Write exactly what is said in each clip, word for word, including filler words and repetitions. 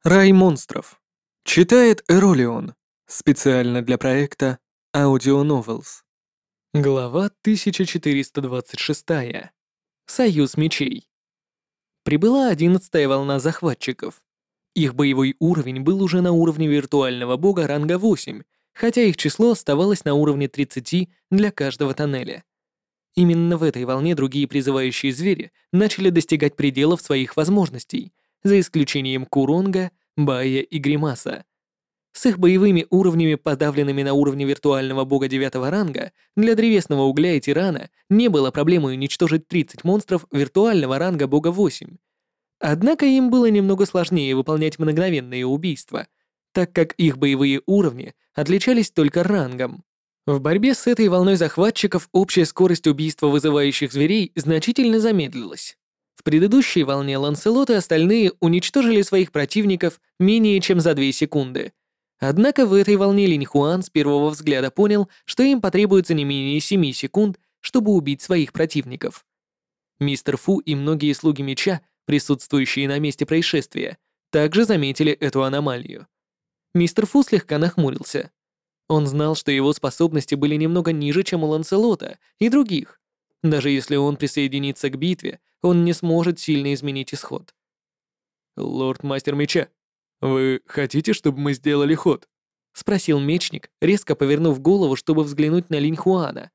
Рай монстров. Читает Эролион. Специально для проекта Audio Novels. Глава тысяча четыреста двадцать шесть. Союз мечей. Прибыла одиннадцатая волна захватчиков. Их боевой уровень был уже на уровне виртуального бога ранга восемь, хотя их число оставалось на уровне тридцати для каждого тоннеля. Именно в этой волне другие призывающие звери начали достигать пределов своих возможностей, за исключением Куронга, Бая и Гримаса. С их боевыми уровнями, подавленными на уровне виртуального бога девятого ранга, для древесного угля и тирана не было проблемы уничтожить тридцать монстров виртуального ранга бога восемь. Однако им было немного сложнее выполнять мгновенные убийства, так как их боевые уровни отличались только рангом. В борьбе с этой волной захватчиков общая скорость убийства вызывающих зверей значительно замедлилась. В предыдущей волне Ланселот и остальные уничтожили своих противников менее чем за две секунды. Однако в этой волне Линь Хуан с первого взгляда понял, что им потребуется не менее семи секунд, чтобы убить своих противников. Мистер Фу и многие слуги меча, присутствующие на месте происшествия, также заметили эту аномалию. Мистер Фу слегка нахмурился. Он знал, что его способности были немного ниже, чем у Ланселота и других. Даже если он присоединится к битве, он не сможет сильно изменить исход. «Лорд-мастер меча, вы хотите, чтобы мы сделали ход?» — спросил мечник, резко повернув голову, чтобы взглянуть на Линь Хуана.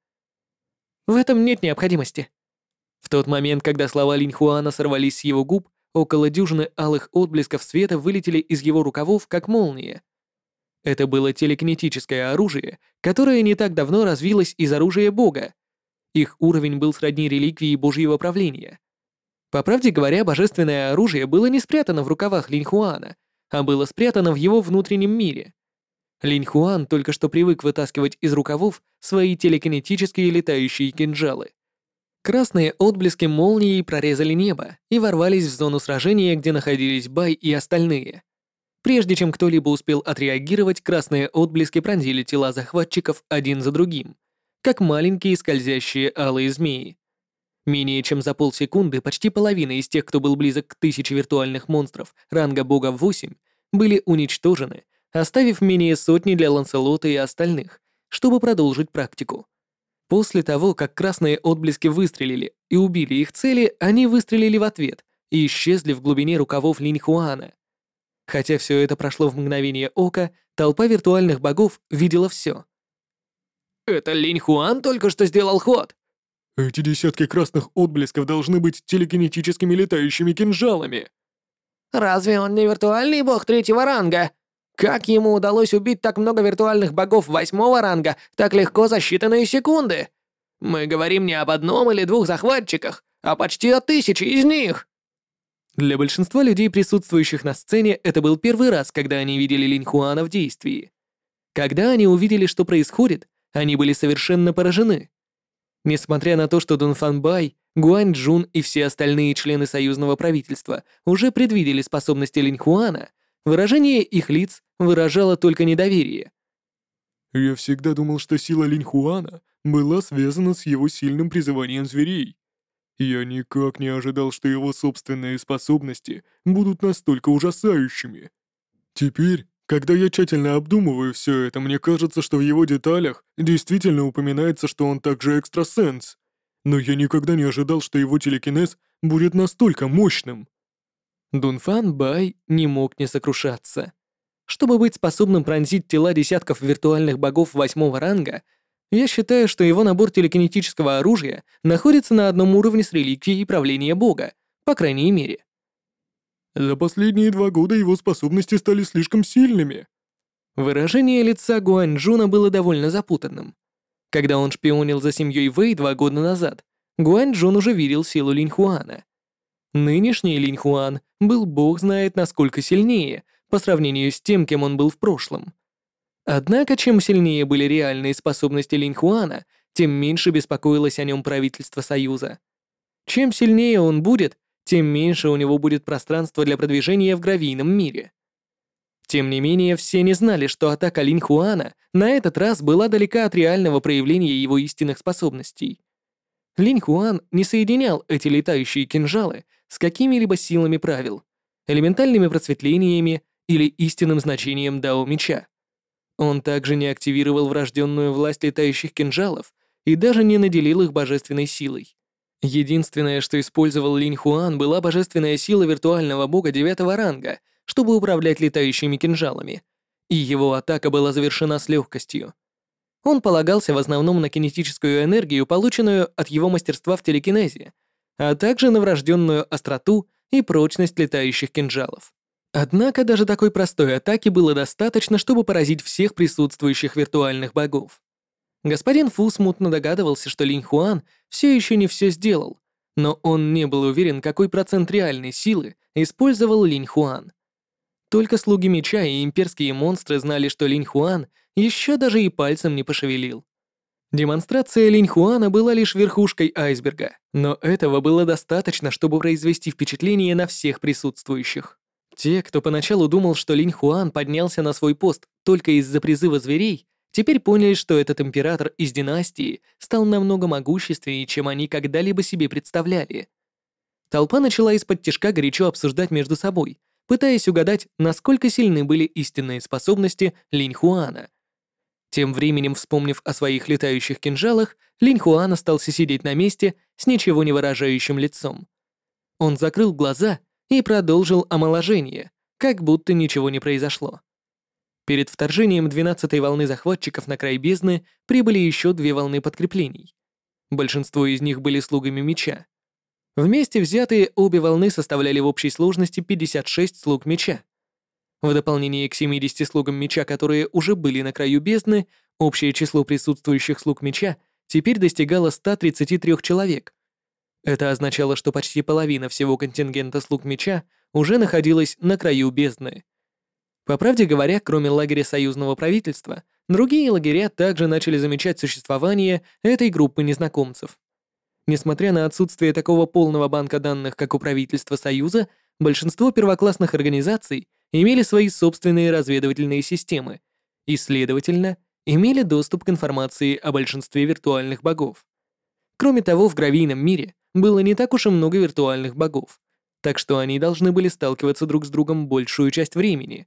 «В этом нет необходимости». В тот момент, когда слова Линь Хуана сорвались с его губ, около дюжины алых отблесков света вылетели из его рукавов, как молния. Это было телекинетическое оружие, которое не так давно развилось из оружия бога. Их уровень был сродни реликвии божьего правления. По правде говоря, божественное оружие было не спрятано в рукавах Линь Хуана, а было спрятано в его внутреннем мире. Линь Хуан только что привык вытаскивать из рукавов свои телекинетические летающие кинжалы. Красные отблески молнии прорезали небо и ворвались в зону сражения, где находились Бай и остальные. Прежде чем кто-либо успел отреагировать, красные отблески пронзили тела захватчиков один за другим, как маленькие скользящие алые змеи. Менее чем за полсекунды почти половина из тех, кто был близок к тысяче виртуальных монстров ранга бога восемь, были уничтожены, оставив менее сотни для Ланселота и остальных, чтобы продолжить практику. После того, как красные отблески выстрелили и убили их цели, они выстрелили в ответ и исчезли в глубине рукавов Линь Хуана. Хотя все это прошло в мгновение ока, толпа виртуальных богов видела все. «Это Линь Хуан только что сделал ход!» Эти десятки красных отблесков должны быть телекинетическими летающими кинжалами. Разве он не виртуальный бог третьего ранга? Как ему удалось убить так много виртуальных богов восьмого ранга так легко за считанные секунды? Мы говорим не об одном или двух захватчиках, а почти о тысяче из них. Для большинства людей, присутствующих на сцене, это был первый раз, когда они видели Линь Хуана в действии. Когда они увидели, что происходит, они были совершенно поражены. Несмотря на то, что Дунфан Бай, Гуань Джун и все остальные члены союзного правительства уже предвидели способности Линь Хуана, выражение их лиц выражало только недоверие. Я всегда думал, что сила Линь Хуана была связана с его сильным призыванием зверей. Я никак не ожидал, что его собственные способности будут настолько ужасающими. Теперь, когда я тщательно обдумываю все это, мне кажется, что в его деталях действительно упоминается, что он также экстрасенс. Но я никогда не ожидал, что его телекинез будет настолько мощным. Дунфан Бай не мог не сокрушаться. Чтобы быть способным пронзить тела десятков виртуальных богов восьмого ранга, я считаю, что его набор телекинетического оружия находится на одном уровне с реликвией правления бога, по крайней мере. За последние два года его способности стали слишком сильными. Выражение лица Гуаньчжуна было довольно запутанным. Когда он шпионил за семьей Вэй два года назад, Гуаньчжун уже видел силу Линь Хуана. Нынешний Линь Хуан был бог знает насколько сильнее по сравнению с тем, кем он был в прошлом. Однако, чем сильнее были реальные способности Линь Хуана, тем меньше беспокоилось о нем правительство Союза. Чем сильнее он будет, тем меньше у него будет пространства для продвижения в гравийном мире. Тем не менее, все не знали, что атака Линь Хуана на этот раз была далека от реального проявления его истинных способностей. Линь Хуан не соединял эти летающие кинжалы с какими-либо силами правил, элементальными просветлениями или истинным значением Дао Меча. Он также не активировал врожденную власть летающих кинжалов и даже не наделил их божественной силой. Единственное, что использовал Линь Хуан, была божественная сила виртуального бога девятого ранга, чтобы управлять летающими кинжалами, и его атака была завершена с легкостью. Он полагался в основном на кинетическую энергию, полученную от его мастерства в телекинезе, а также на врожденную остроту и прочность летающих кинжалов. Однако даже такой простой атаки было достаточно, чтобы поразить всех присутствующих виртуальных богов. Господин Фу смутно догадывался, что Линь Хуан все еще не все сделал, но он не был уверен, какой процент реальной силы использовал Линь Хуан. Только слуги меча и имперские монстры знали, что Линь Хуан еще даже и пальцем не пошевелил. Демонстрация Линь Хуана была лишь верхушкой айсберга, но этого было достаточно, чтобы произвести впечатление на всех присутствующих. Те, кто поначалу думал, что Линь Хуан поднялся на свой пост только из-за призыва зверей, теперь поняли, что этот император из династии стал намного могущественнее, чем они когда-либо себе представляли. Толпа начала из-под тишка горячо обсуждать между собой, пытаясь угадать, насколько сильны были истинные способности Линь Хуана. Тем временем, вспомнив о своих летающих кинжалах, Линь Хуан остался сидеть на месте с ничего не выражающим лицом. Он закрыл глаза и продолжил омоложение, как будто ничего не произошло. Перед вторжением двенадцатой волны захватчиков на край бездны прибыли еще две волны подкреплений. Большинство из них были слугами меча. Вместе взятые обе волны составляли в общей сложности пятьдесят шесть слуг меча. В дополнение к семидесяти слугам меча, которые уже были на краю бездны, общее число присутствующих слуг меча теперь достигало ста тридцати трёх человек. Это означало, что почти половина всего контингента слуг меча уже находилась на краю бездны. По правде говоря, кроме лагеря союзного правительства, другие лагеря также начали замечать существование этой группы незнакомцев. Несмотря на отсутствие такого полного банка данных, как у правительства Союза, большинство первоклассных организаций имели свои собственные разведывательные системы и, следовательно, имели доступ к информации о большинстве виртуальных богов. Кроме того, в гравийном мире было не так уж и много виртуальных богов, так что они должны были сталкиваться друг с другом большую часть времени.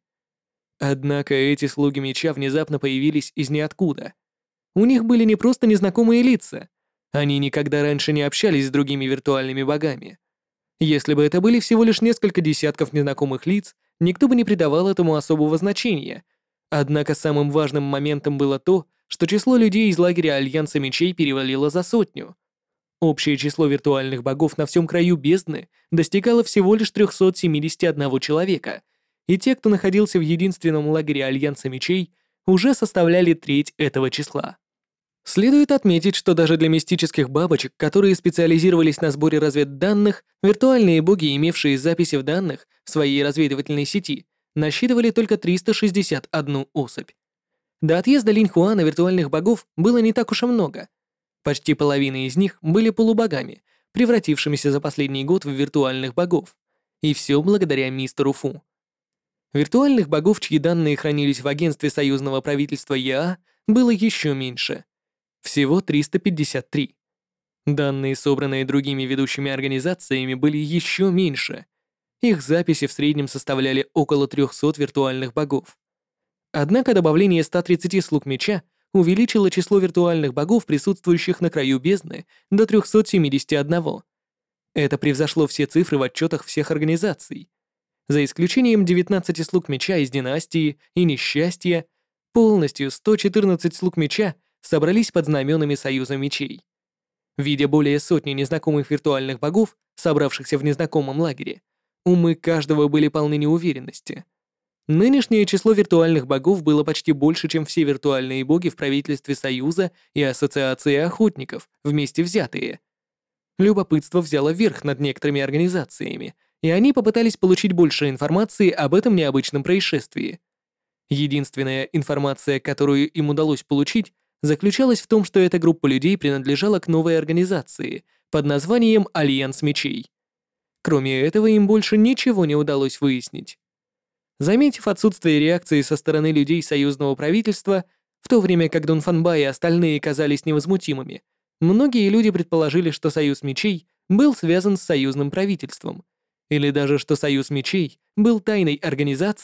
Однако эти слуги меча внезапно появились из ниоткуда. У них были не просто незнакомые лица, они никогда раньше не общались с другими виртуальными богами. Если бы это были всего лишь несколько десятков незнакомых лиц, никто бы не придавал этому особого значения. Однако самым важным моментом было то, что число людей из лагеря Альянса Мечей перевалило за сотню. Общее число виртуальных богов на всем краю бездны достигало всего лишь трёхсот семидесяти одного человека, и те, кто находился в единственном лагере Альянса Мечей, уже составляли треть этого числа. Следует отметить, что даже для мистических бабочек, которые специализировались на сборе разведданных, виртуальные боги, имевшие записи в данных в своей разведывательной сети, насчитывали только триста шестьдесят одну особь. До отъезда Линь Хуана виртуальных богов было не так уж и много. Почти половина из них были полубогами, превратившимися за последний год в виртуальных богов. И все благодаря мистеру Фу. Виртуальных богов, чьи данные хранились в агентстве союзного правительства ЕА, было еще меньше. Всего триста пятьдесят три. Данные, собранные другими ведущими организациями, были еще меньше. Их записи в среднем составляли около трёхсот виртуальных богов. Однако добавление ста тридцати слуг меча увеличило число виртуальных богов, присутствующих на краю бездны, до трёхсот семидесяти одного. Это превзошло все цифры в отчетах всех организаций. За исключением девятнадцати слуг меча из династии и несчастья, полностью сто четырнадцать слуг меча собрались под знаменами Союза Мечей. Видя более сотни незнакомых виртуальных богов, собравшихся в незнакомом лагере, умы каждого были полны неуверенности. Нынешнее число виртуальных богов было почти больше, чем все виртуальные боги в правительстве Союза и Ассоциации охотников, вместе взятые. Любопытство взяло верх над некоторыми организациями, и они попытались получить больше информации об этом необычном происшествии. Единственная информация, которую им удалось получить, заключалась в том, что эта группа людей принадлежала к новой организации под названием Альянс Мечей. Кроме этого, им больше ничего не удалось выяснить. Заметив отсутствие реакции со стороны людей союзного правительства, в то время как Дунфанба и остальные казались невозмутимыми, многие люди предположили, что Союз Мечей был связан с союзным правительством, или даже что Союз Мечей был тайной организацией,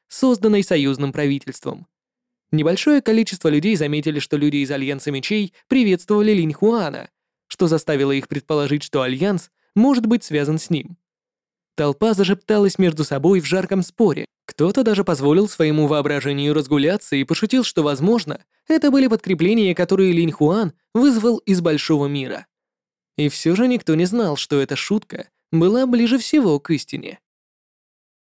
созданной союзным правительством. Небольшое количество людей заметили, что люди из Альянса Мечей приветствовали Линь Хуана, что заставило их предположить, что Альянс может быть связан с ним. Толпа зашепталась между собой в жарком споре. Кто-то даже позволил своему воображению разгуляться и пошутил, что, возможно, это были подкрепления, которые Линь Хуан вызвал из большого мира. И все же никто не знал, что эта шутка была ближе всего к истине.